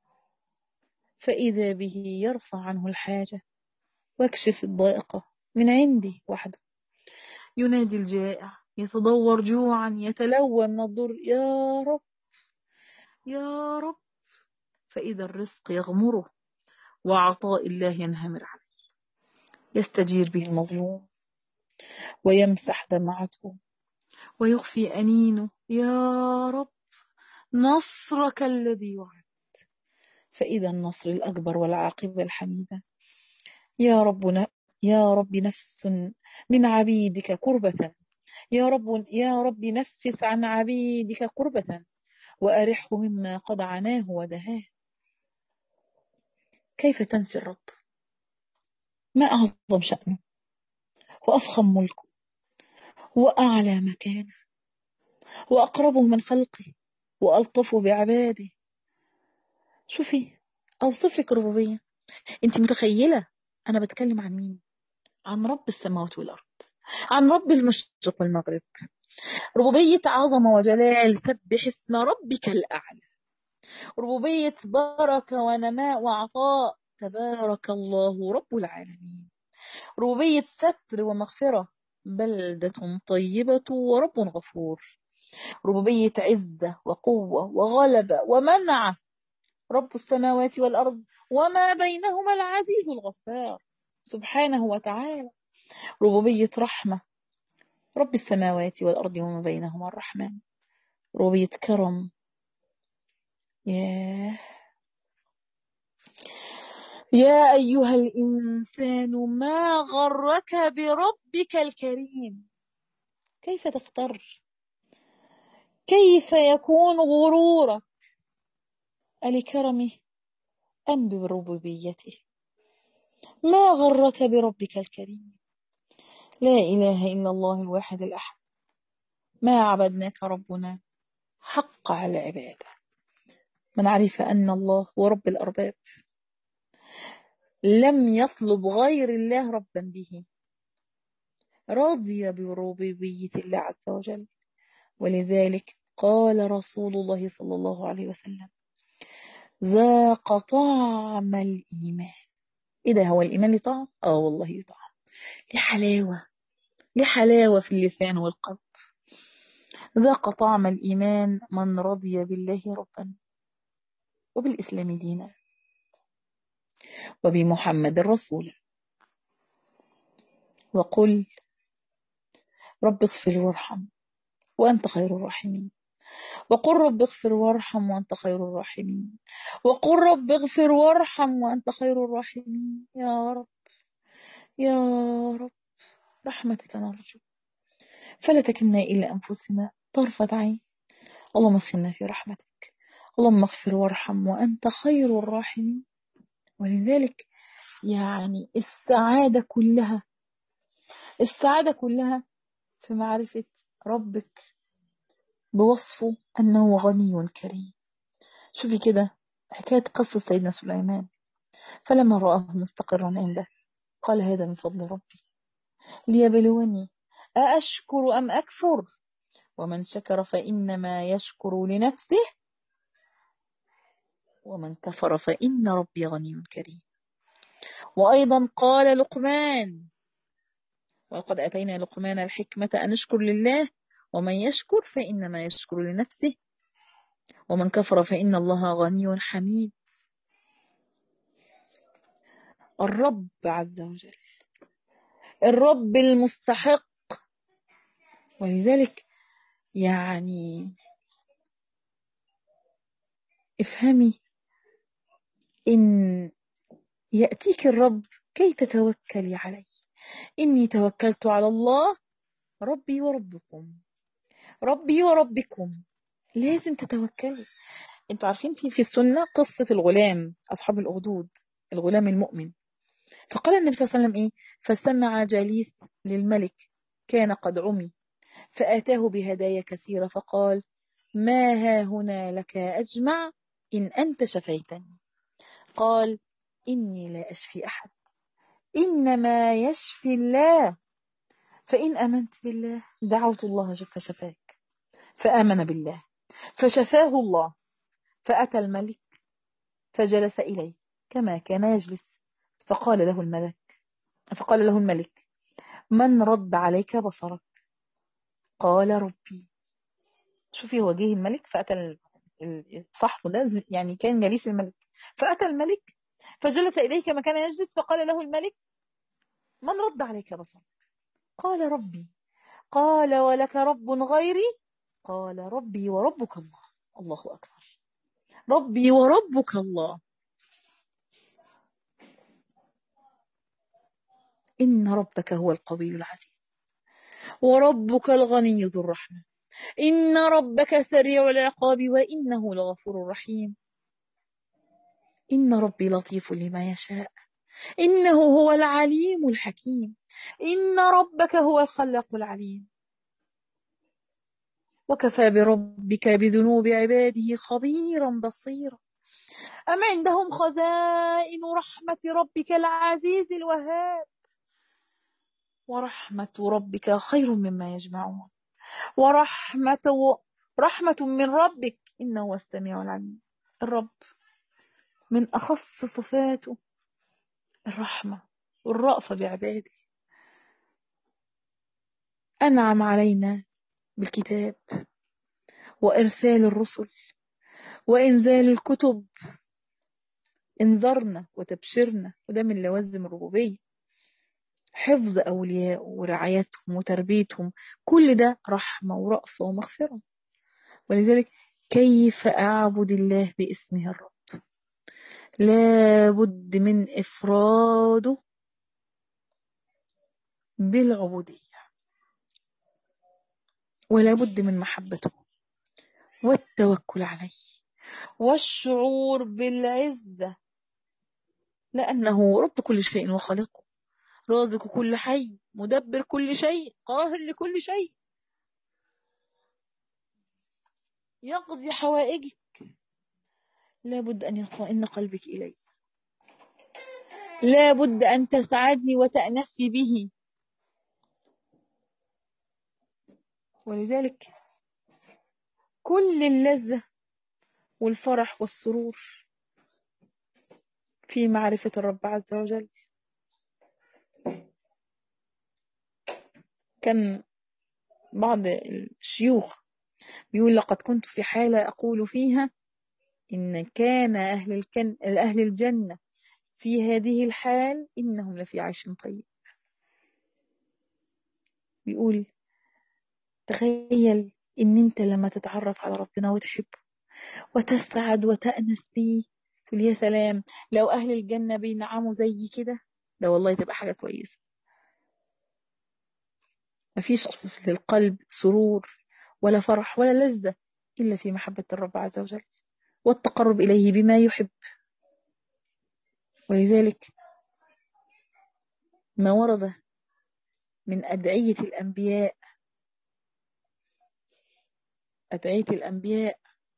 فإذا به يرفع عنه الحاجة واكشف الضائقة من عندي وحده. ينادي الجائع يتضور جوعا يتلوى من الضر: يا رب، يا رب. فإذا الرزق يغمره وعطاء الله ينهمر عليه. يستجير به المظلوم ويمسح دمعته ويخفي أنينه: يا رب، نصرك الذي وعد. فإذا النصر الأكبر والعاقبة الحميدة: يا رب يا رب نفس من عبيدك كربة، يا رب، يا رب نفس عن عبيدك كربة وأرحه مما قد عناه ودهاه. كيف تنسي الرب؟ ما أعظم شأنه وأفخم ملكه وأعلى مكانه وأقربه من خلقه وألطفه بعباده. شوفي، أوصف لك ربوبية. أنت متخيلة أنا بتكلم عن مين؟ عن رب السماوات والأرض، عن رب المشرق والمغرب. ربوبية عظمة وجلال. سبح اسم ربك الأعلى. ربوبية بركة ونماء وعطاء. تبارك الله رب العالمين. ربوبية ستر ومغفرة. بلدة طيبة ورب غفور. ربوبية عزة وقوة وغلبة ومنعة. رب السماوات والأرض وما بينهما العزيز الغفار سبحانه وتعالى. ربوبية رحمة. رب السماوات والأرض وما بينهما الرحمن. ربوبية كرم. ياه. يا أيها الإنسان ما غرك بربك الكريم. كيف تختار؟ كيف يكون غرورك؟ ألكرمه أم بربوبيته؟ ما غرك بربك الكريم؟ لا إله إلا الله الواحد الأحد. ما عبدناك ربنا حق على العبادة. من عرف أن الله هو رب الأرباب لم يطلب غير الله ربا به. راضي بربوبية الله عز وجل. ولذلك قال رسول الله صلى الله عليه وسلم: ذاق طعم الإيمان. إيه ده؟ هو الإيمان ليه طعم؟ والله ليه طعم، ليه حلاوة، ليه حلاوة في اللسان والقلب. ذاق طعم الإيمان من رضي بالله ربا وبالإسلام دينا وبمحمد رسولا. وقل رب اغفر وارحم وأنت خير الراحمين. وقل رب اغفر وارحم وأنت خير الراحمين. وقل رب اغفر وارحم وأنت خير الراحمين. يا رب، يا رب، رحمتك نرجو فلا تكلنا إلى أنفسنا طرفة عين. اللهم ادخلنا في رحمتك. اللهم اغفر وارحم وأنت خير الراحمين. ولذلك يعني السعادة كلها في معرفة ربك بوصفه أنه غني كريم. شوفي كده حكاية قصة سيدنا سليمان. فلما رآه مستقرا عنده قال: هذا من فضل ربي ليبلوني أأشكر أم أكفر. ومن شكر فإنما يشكر لنفسه ومن كفر فإن ربي غني كريم. وأيضا قال لقمان: ولقد أتينا لقمان الحكمة أن اشكر لله ومن يشكر فإنما يشكر لنفسه ومن كفر فإن الله غني حميد. الرب عز وجل، الرب المستحق. ولذلك يعني افهمي إن يأتيك الرب كي تتوكلي عليه. إني توكلت على الله ربي وربكم، ربي وربكم. لازم تتوكلي. انتوا عارفين في السنة قصة الغلام أصحاب الأخدود الغلام المؤمن. فقال النبي صلى الله عليه وسلم إيه؟ فسمع جليس للملك كان قد عمي فآتاه بهدايا كثيرة فقال ما ها هنا لك أجمع إن أنت شفيتني. قال إني لا أشفي أحد إنما يشفي الله فإن آمنت بالله دعوت الله فشفاك. فآمن بالله فشفاه الله. فأتى الملك فجلس إليه كما كان يجلس. فقال له الملك من رد عليك بصرك؟ قال ربي. شوفي هو جه الملك فأتى صاحبه ده يعني كان جليس الملك. فأتى الملك فجلس إليه كما كان يجلس. فقال له الملك من رد عليك بصرك؟ قال ربي. قال ولك رب غيري؟ قال ربي وربك الله. الله أكبر. ربي وربك الله. إن ربك هو القوي العزيز وربك الغني ذو الرحمة إن ربك سريع العقاب وإنه لغفور رحيم. إن ربي لطيف لما يشاء إنه هو العليم الحكيم. إن ربك هو الخلاق العليم. وكفى بربك بذنوب عباده خبيرا بصيرا. أم عندهم خزائن رحمة ربك العزيز الوهاب ورحمة ربك خير مما يجمعون رحمة من ربك إنه هو السميع العليم. الرب من أخص صفاته الرحمة والرأفة بعباده. أنعم علينا بالكتاب وإرسال الرسل وإنزال الكتب انذرنا وتبشرنا وده من لوازم الربوبية. حفظ أولياء ورعايتهم وتربيتهم كل ده رحمة ورأفة ومغفرة. ولذلك كيف أعبد الله باسمه الرب؟ لا بد من إفراده بالعبودية ولا بد من محبته والتوكل عليه والشعور بالعزة لأنه رب كل شيء وخالقه رازق كل حي مدبر كل شيء قاهر لكل شيء يقضي حوائجك. لا بد أن يطمئن قلبك إليه. لا بد أن تسعدي وتأنسي به. ولذلك كل اللذة والفرح والسرور في معرفة الرب عز وجل. كان بعض الشيوخ بيقول لقد كنت في حالة أقول فيها إن كان أهل الجنة في هذه الحال إنهم لفي عيش طيب. بيقول تخيل إن أنت لما تتعرف على ربنا وتحبه وتسعد وتأنس بيه تقول يا سلام لو أهل الجنة بينعموا زي كده ده والله تبقى حاجة كويسة. مفيش في القلب سرور ولا فرح ولا لذة إلا في محبة الرب عز وجل والتقرب إليه بما يحب. ولذلك ما ورد من أدعية الأنبياء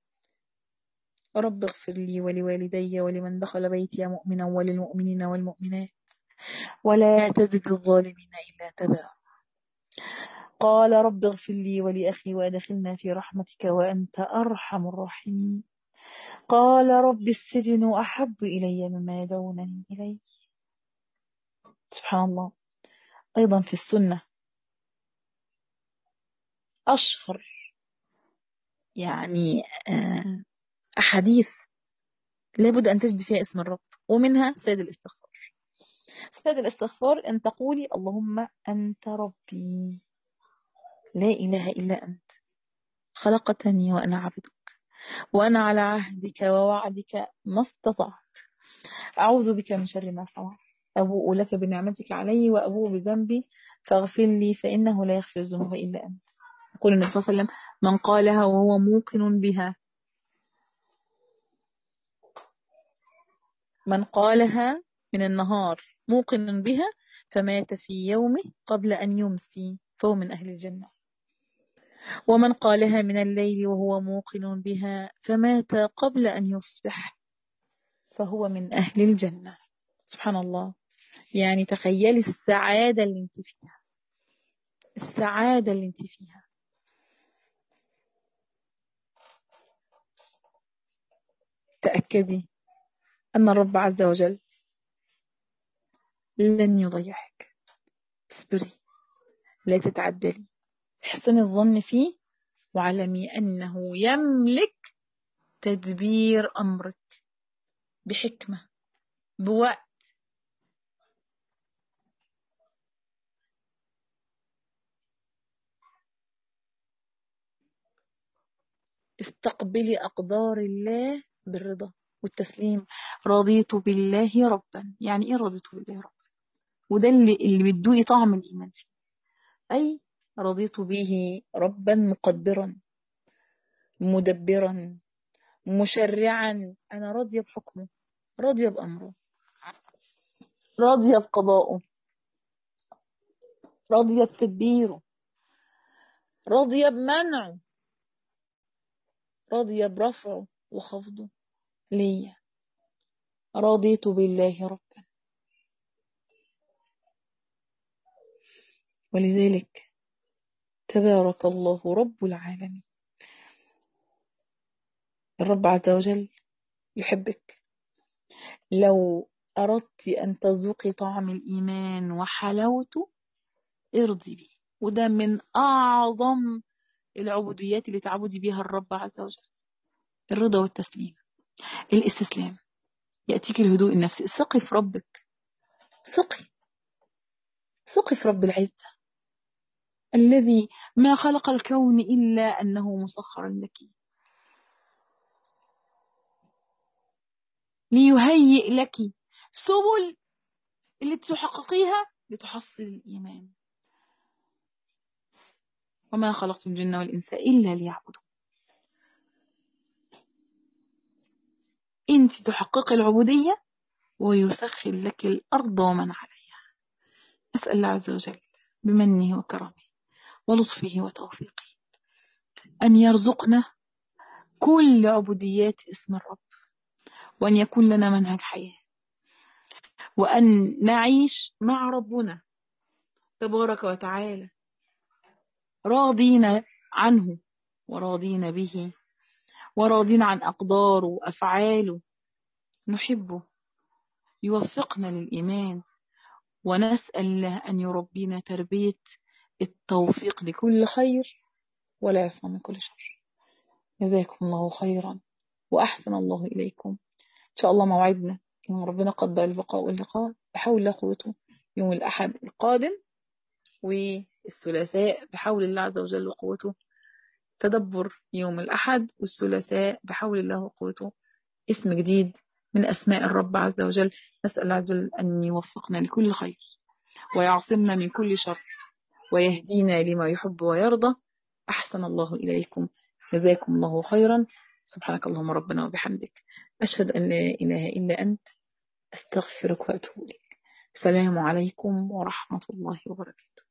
رب اغفر لي ولوالدي ولمن دخل بيتي مؤمنا وللمؤمنين والمؤمنات ولا تزد الظالمين إلا تبعا. قال رب اغفر لي ولأخي وأدخلنا في رحمتك وأنت أرحم الراحمين. قال رب السجن أحب إلي مما يدعونني إليه. سبحان الله. أيضا في السنة أشهر يعني أحاديث لابد أن تجد فيها اسم الرب ومنها سيد الاستغفار. سيد الاستغفار أن تقولي اللهم أنت ربي لا إله إلا أنت خلقتني وأنا عبدك وأنا على عهدك ووعدك ما استطعت أعوذ بك من شر ما صنعت أبوء لك بنعمتك علي وأبوء بذنبي فاغفر لي فإنه لا يغفر الذنوب إلا أنت. يقول النبي صلى الله عليه وسلم من قالها وهو موقن بها من قالها من النهار موقن بها فمات في يومه قبل أن يمسي فهو من أهل الجنة. ومن قالها من الليل وهو موقن بها فمات قبل أن يصبح فهو من أهل الجنة. سبحان الله. يعني تخيلي السعادة اللي انت فيها، السعادة اللي انت فيها. تأكدي أن الرب عز وجل لن يضيعك. اصبري، لا تتعجلي، احسني الظن فيه، واعلمي أنه يملك تدبير أمرك بحكمة بوقت. استقبلي أقدار الله بالرضا والتسليم. رضيت بالله ربا. يعني إيه رضيت بالله ربا؟ وده اللي بتدوقي طعم الإيمان فيه. أي رضيت به ربا مقدرا مدبرا مشرعا. أنا راضية بحكمه، راضية بأمره، راضية بقضائه، راضية بتدبيره، راضية بمنعه، راضية برفعه وخفضه ليا. رضيت بالله ربا. ولذلك تبارك الله رب العالمين. الرب عز وجل يحبك. لو أردت أن تذوقي طعم الإيمان وحلاوته ارضي به. وده من أعظم العبوديات اللي تعبدي بها الرب عز وجل. الرضا والتسليم، الاستسلام. يأتيك الهدوء النفسي. ثقي في ربك، ثقي، ثقي في رب العزة الذي ما خلق الكون إلا أنه مسخر لك ليهيئ لك سبل اللي تحققيها لتحصل الإيمان. وما خلقت الجن والإنس إلا ليعبدون. أنت تحققي العبودية ويسخر لك الأرض ومن عليها. أسأل الله عز وجل بمنه وكرمه ولطفه وتوفيقه أن يرزقنا كل عبوديات اسم الرب، وأن يكون لنا منهج حياة، وأن نعيش مع ربنا تبارك وتعالى راضين عنه وراضين به وراضين عن أقداره وأفعاله. نحبه، يوفقنا للإيمان، ونسأل الله أن يربينا تربية التوفيق لكل خير ولا يعصم من كل شر. جزاكم الله خيرا وأحسن الله إليكم. إن شاء الله موعدنا إن ربنا قدر البقاء واللقاء بحول الله قوته يوم الأحد القادم، والثلاثاء بحول الله عز وجل وقوته تدبر يوم الأحد، والثلاثاء بحول الله وقوته اسم جديد من أسماء الرب عز وجل. نسأل الله عز وجل أن يوفقنا لكل خير ويعصمنا من كل شر ويهدينا لما يحب ويرضى. أحسن الله إليكم. جزاكم الله خيرا. سبحانك اللهم ربنا وبحمدك، أشهد أن لا إله إلا أنت، أستغفرك وأتوب إليك. السلام عليكم ورحمة الله وبركاته.